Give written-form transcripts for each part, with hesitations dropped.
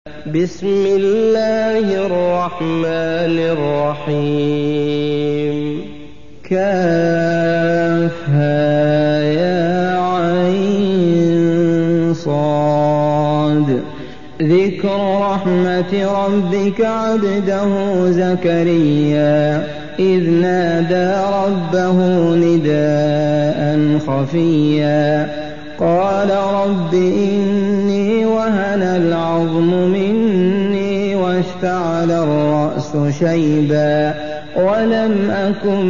بسم الله الرحمن الرحيم كافها يا عين صاد ذكر رحمة ربك عبده زكريا إذ نادى ربه نداء خفيا قال رب إني وهن العظم مني واشتعل الرأس شيبا ولم أكن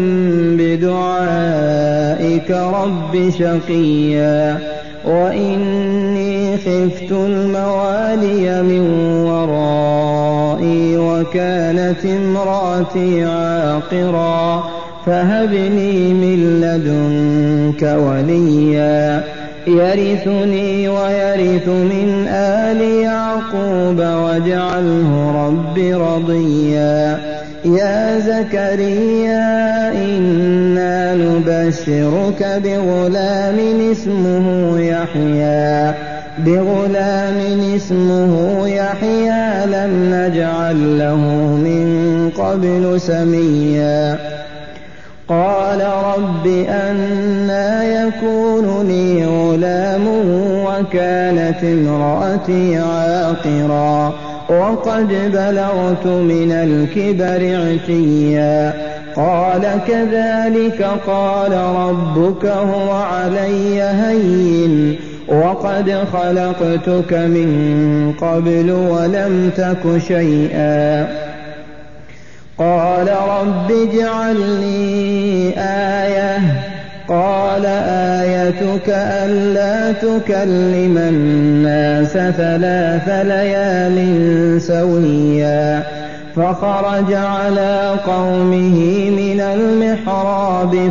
بدعائك رب شقيا وإني خفت الموالي من ورائي وكانت امرأتي عاقرا فهب لي من لدنك وليا يرثني ويرث من آل يعقوب واجعله رب رضيا يا زكريا إنا نبشرك بغلام اسمه يحيى لم نجعل له من قبل سميا قال رب أنى يكون لي غلام وكانت امرأتي عاقرا وقد بلغت من الكبر عتيا قال كذلك قال ربك هو علي هين وقد خلقتك من قبل ولم تك شيئا قال رب اجعل لي آية قال آيتك ألا تكلم الناس 3 ليال سويا فخرج على قومه من المحراب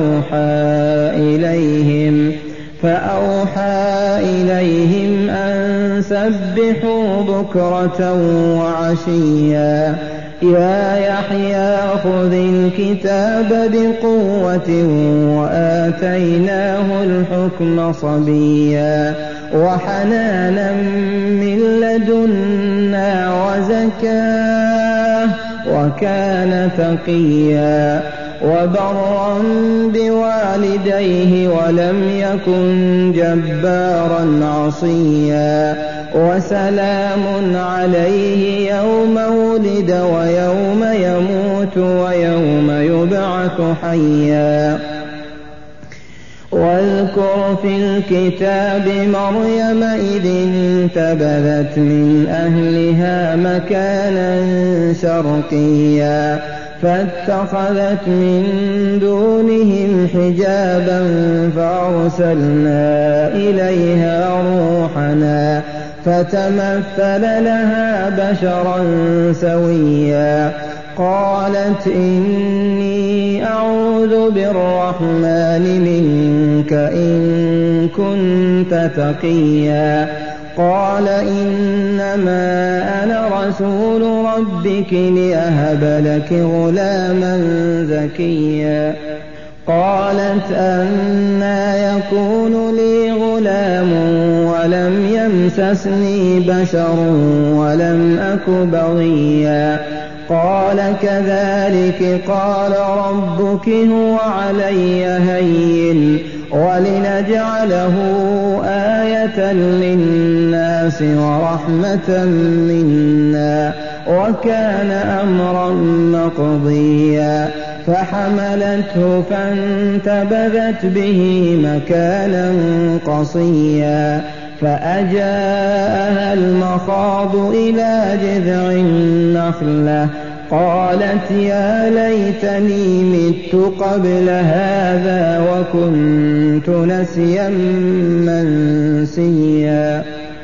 فأوحى إليهم أن سبحوا بكرة وعشيا يا يحيى خذ الكتاب بقوة وآتيناه الحكم صبيا وحنانا من لدنا وزكاه وكان تقيا وبرا بوالديه ولم يكن جبارا عصيا وسلام عليه يوم ولد ويوم يموت ويوم يبعث حيا واذكر في الكتاب مريم إذ انتبذت من أهلها مكانا شرقيا فاتخذت من دونهم حجابا فأرسلنا إليها روحنا فتمثل لها بشرا سويا قالت إني أعوذ بالرحمن منك إن كنت تقيا قال إنما أنا رسول ربك لأهب لك غلاما زكيا قالت أنى يكون لي غلام ولم يمسسني بشر ولم أك بغيا قال كذلك قال ربك هو علي هين ولنجعله آية للناس ورحمة منا وكان أمرا مقضيا فحملته فانتبذت به مكانا قصيا فأجاءها المخاض إلى جذع النخلة قالت يا ليتني مت قبل هذا وكنت نسيا منسيا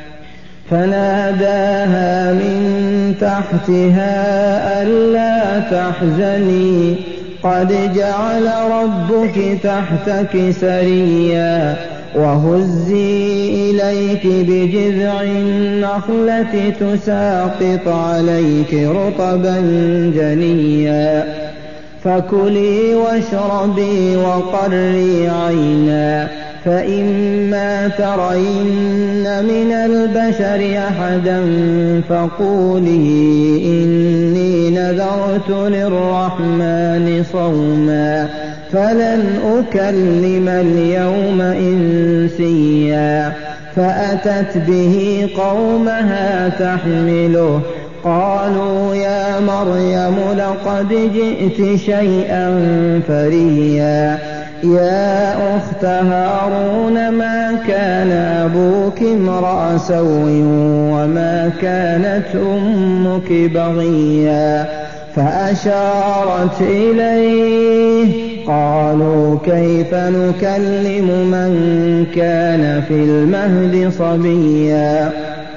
فناداها من تحتها ألا تحزني قد جعل ربك تحتك سريا وهزي إليك بجذع النخلة تساقط عليك رطبا جنيا فكلي واشربي وقري عينا فإما ترين من البشر أحدا فقولي إني نذرت للرحمن صوما فلن أكلم اليوم إنسيا فأتت به قومها تحمله قالوا يا مريم لقد جئت شيئا فريا يا أخت هارون ما كان أبوك امرأ سوء وما كانت أمك بغيا فأشارت إليه قالوا كيف نكلم من كان في المهد صبيا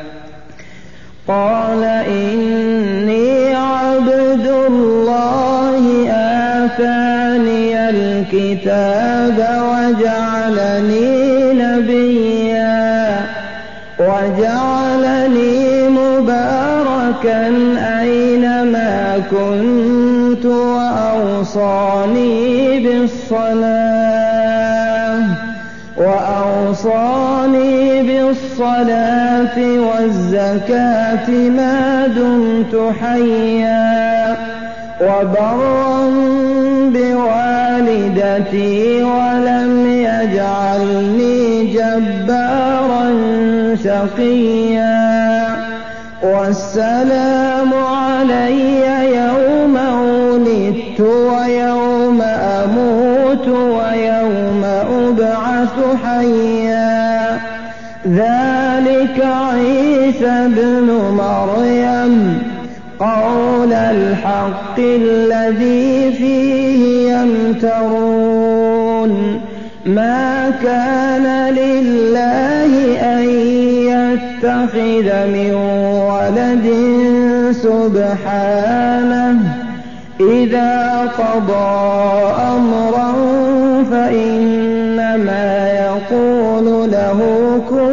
قال إني عبد الله آتاني الكتاب وجعلني مباركا أينما كنت وأوصاني بالصلاة والزكاة ما دمت حيا وبرا بوالدتي ولم يجعلني جبارا شقيا والسلام علي يوم ولدت ويوم أموت ويوم أبعث حيا ذلك عيسى ابن مريم قول الحق الذي فيه يمترون ما كان لله أن يتخذ من ولد سبحانه إذا قضى أمرا فإنما يقول له كن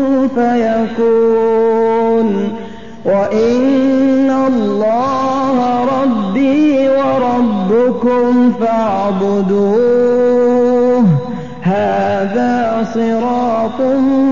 فيكون وإن الله ربي وربكم فاعبدوه هذا صراط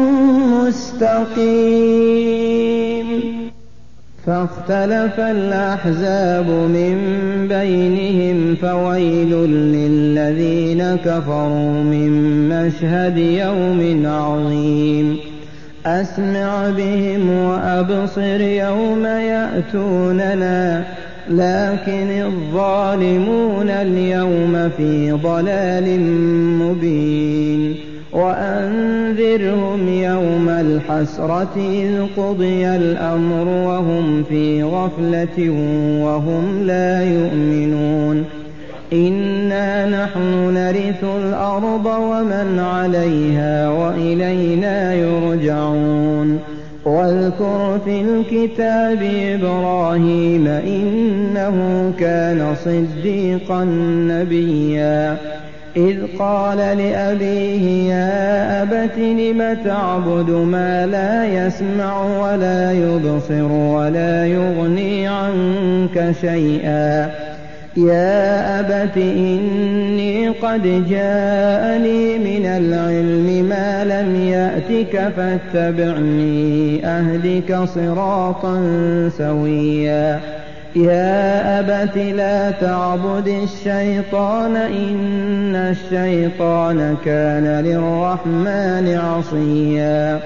مستقيم فاختلف الأحزاب من بينهم فويل للذين كفروا من مشهد يوم عظيم أسمع بهم وأبصر يوم يأتوننا لكن الظالمون اليوم في ضلال مبين وأنذرهم يوم الحسرة إذ قضي الأمر وهم في غفلة وهم لا يؤمنون إنا نحن نرث الأرض ومن عليها وإلينا يرجعون واذكر في الكتاب إبراهيم إنه كان صديقا نبيا إذ قال لأبيه يا أبت لم تعبد ما لا يسمع ولا يبصر ولا يغني عنك شيئا يا أبت إني قد جاءني من العلم ما لم يأتك فاتبعني أهدك صراطا سويا يا أبت لا تعبد الشيطان إن الشيطان كان للرحمن عصيا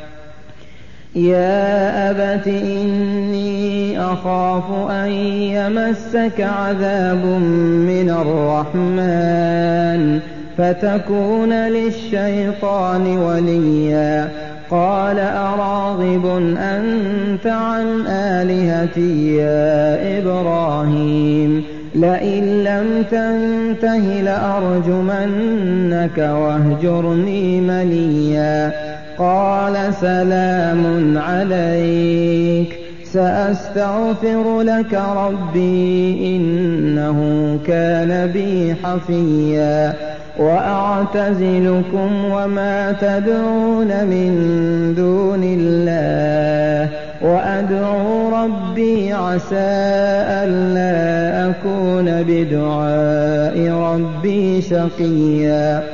يا أبت إني أخاف أن يمسك عذاب من الرحمن فتكون للشيطان وليا قال أراغب أنت عن آلهتي يا إبراهيم لئن لم تنته لأرجمنك واهجرني مليا قال سلام عليك سأستغفر لك ربي إنه كان بي حفيا وأعتزلكم وما تدعون من دون الله وأدعو ربي عسى ألا أكون بدعاء ربي شقيا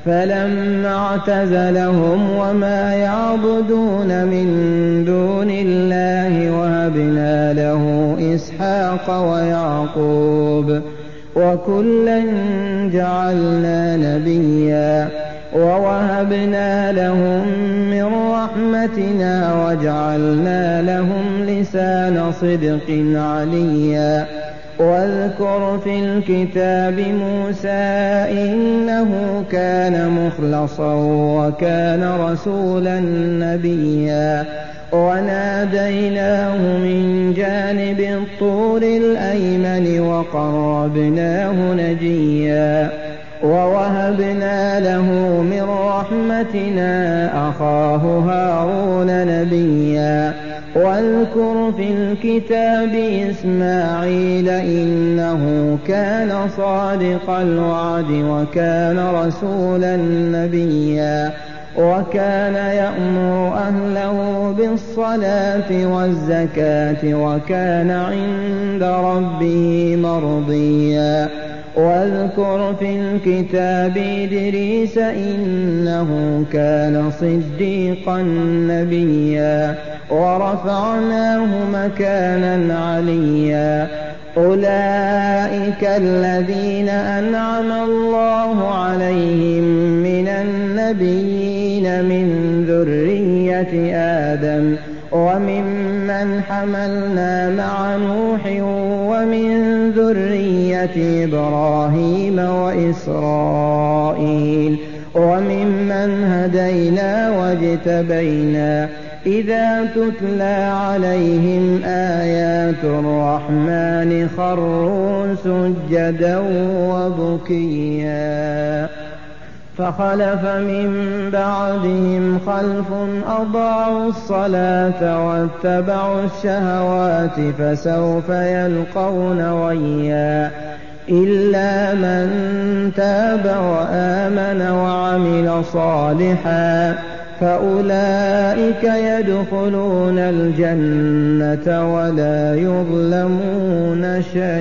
فلما اعتزلهم وما يعبدون من دون الله وهبنا له إسحاق ويعقوب وكلا جعلنا نبيا ووهبنا لهم من رحمتنا وجعلنا لهم لسان صدق عليا واذكر في الكتاب موسى إنه كان مخلصا وكان رسولا نبيا وناديناه من جانب الطور الأيمن وقربناه نجيا ووهبنا له من رحمتنا أخاه هارون نبيا واذكر في الكتاب إسماعيل إنه كان صادق الوعد وكان رسولا نبيا وكان يأمر أهله بالصلاة والزكاة وكان عند ربه مرضيا واذكر في الكتاب إدريس إنه كان صديقا نبيا ورفعناه مكانا عليا أولئك الذين أنعم الله عليهم من النبيين من ذرية آدم وممن حملنا مع نوح ومن ذرية إبراهيم وإسرائيل وممن هدينا واجتبينا إذا تتلى عليهم آيات الرحمن خروا سجدا وبكيا فخلف من بعدهم خلف أضاعوا الصلاة واتبعوا الشهوات فسوف يلقون غيا إلا من تاب وآمن وعمل صالحا فأولئك يدخلون الجنة ولا يظلمون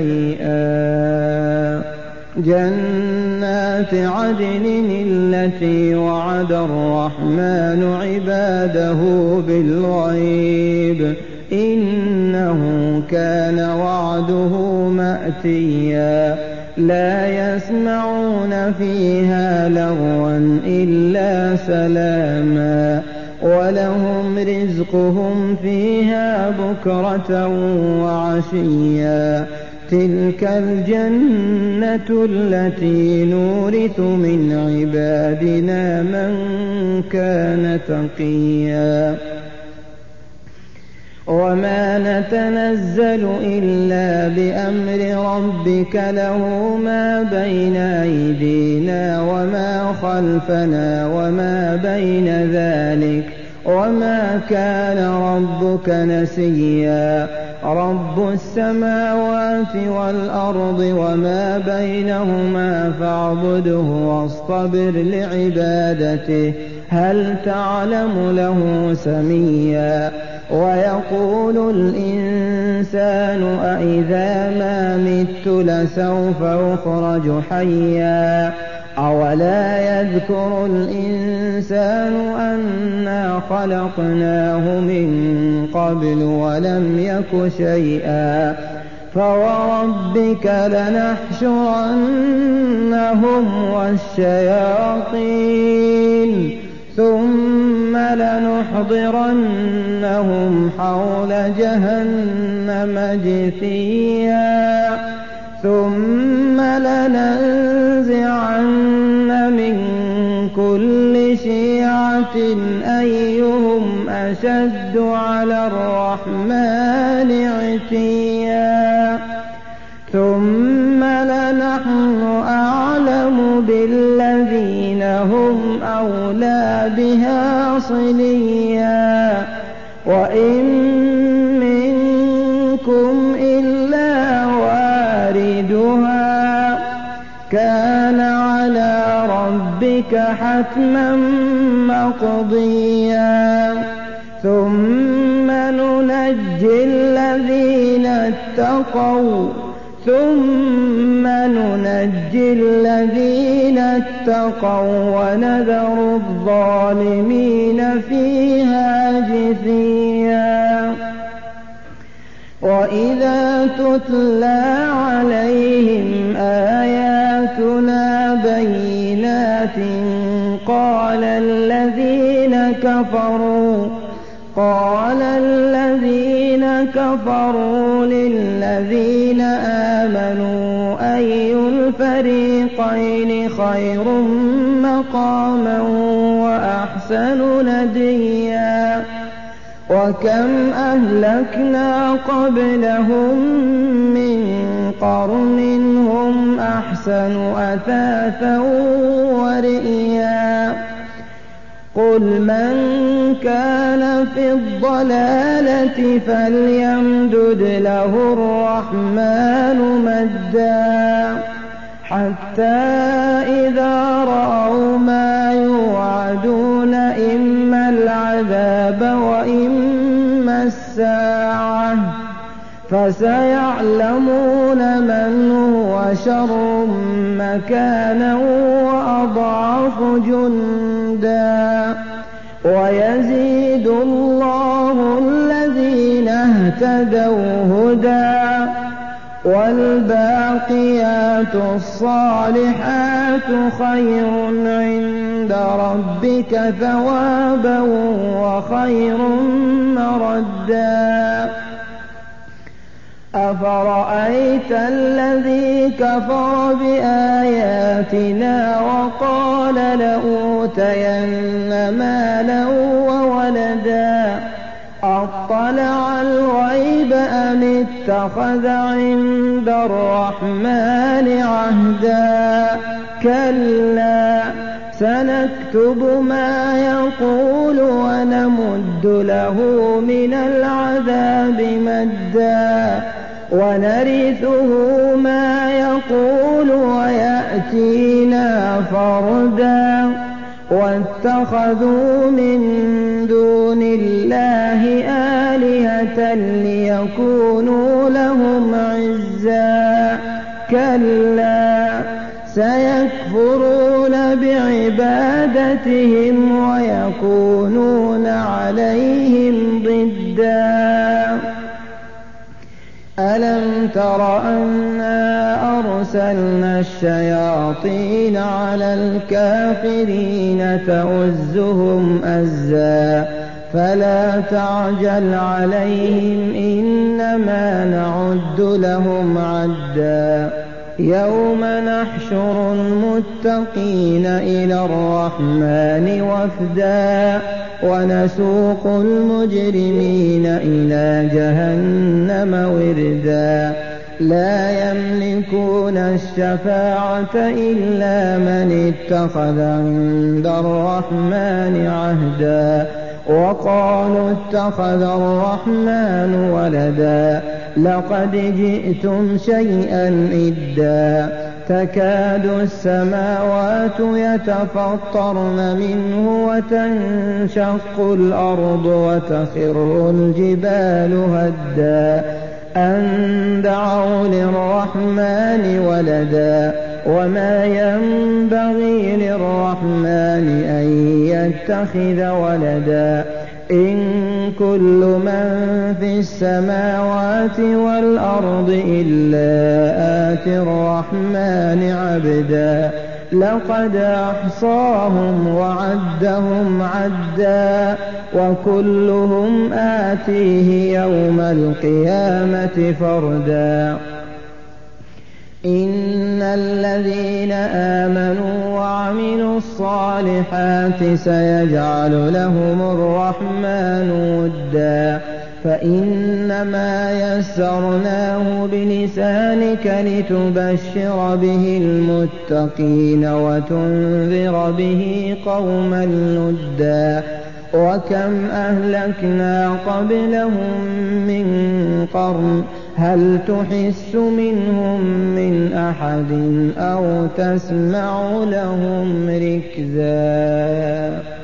شيئا جنات عدن التي وعد الرحمن عباده بالغيب إنه كان وعده مأتيا لا يسمعون فيها لغوا إلا سلاما ولهم رزقهم فيها بكرة وعشيا تلك الجنة التي نورث من عبادنا من كان تقيا وما نتنزل إلا بأمر ربك له ما بين أيدينا وما خلفنا وما بين ذلك وما كان ربك نسيا رب السماوات والأرض وما بينهما فاعبده واصطبر لعبادته هل تعلم له سميا ويقول الإنسان أإذا ما مت لسوف أخرج حيا أولا يذكر الإنسان أنا خلقناه من قبل ولم يك شيئا فوربك لنحشرنهم والشياطين ثم لنحضرنهم حول جهنم جثيا ثم لننزعن من كل شيعة أيهم أشد على الرحمن عتيا ثم لنحن أعلم بالذين هم أولى بها صليا وإن منكم إلا واردها كان على ربك حتما مقضيا ثم ننجي الذين اتقوا ثم ننجي الذين اتقوا ونذر الظالمين فيها جثيا. وإذا تتلى عليهم آياتنا بينات قال الذين كفروا للذين آمنوا أي الفريقين خير مقاما وأحسن نديا. وكم أهلكنا قبلهم من قرن هم أحسن أثاثا ورئيا. قل من كان في الضلالة فليمدد له الرحمن مدا حتى إذا رأوا ما يوعدون إما العذاب وإما الساعة فسيعلمون من هو شر مكانا وأضعف جندا. ويزيد الله الذين اهتدوا هدى والباقيات الصالحات خير عند ربك ثوابا وخير مردا. أفرأيت الذي كفر بآياتنا وقال لأوتين مالا وولدا أطلع الغيب أم اتخذ عند الرحمن عهدا. كلا سنكتب ما يقول ونمد له من العذاب مدا ونرثه ما يقول ويأتينا فردا. واتخذوا من دون الله آلهة ليكونوا لهم عزا. كلا سيكفرون بعبادتهم ويكونون عليهم ضدا. ألم تر أنا أرسلنا الشياطين على الكافرين تؤزهم أزا فلا تعجل عليهم إنما نعد لهم عدا. يوم نحشر المتقين إلى الرحمن وفدا ونسوق المجرمين إلى جهنم وردا. لا يملكون الشفاعة إلا من اتخذ عند الرحمن عهدا. وقالوا اتخذ الرحمن ولدا لقد جئتم شيئا إدا. تكاد السماوات يتفطرن منه وتنشق الأرض وتخر الجبال هدا أن دعوا للرحمن ولدا. وما ينبغي للرحمن أن يتخذ ولدا. إن كل من في السماوات والأرض إلا آتي الرحمن عبدا. لقد أحصاهم وعدهم عدا وكلهم آتيه يوم القيامة فردا. إن الذين آمنوا وعملوا الصالحات سيجعل لهم الرحمن ودا. فإنما يسرناه بلسانك لتبشر به المتقين وتنذر به قوما لدا. وكم أهلكنا قبلهم من قرن هل تحس منهم من أحد أو تسمع لهم ركزا.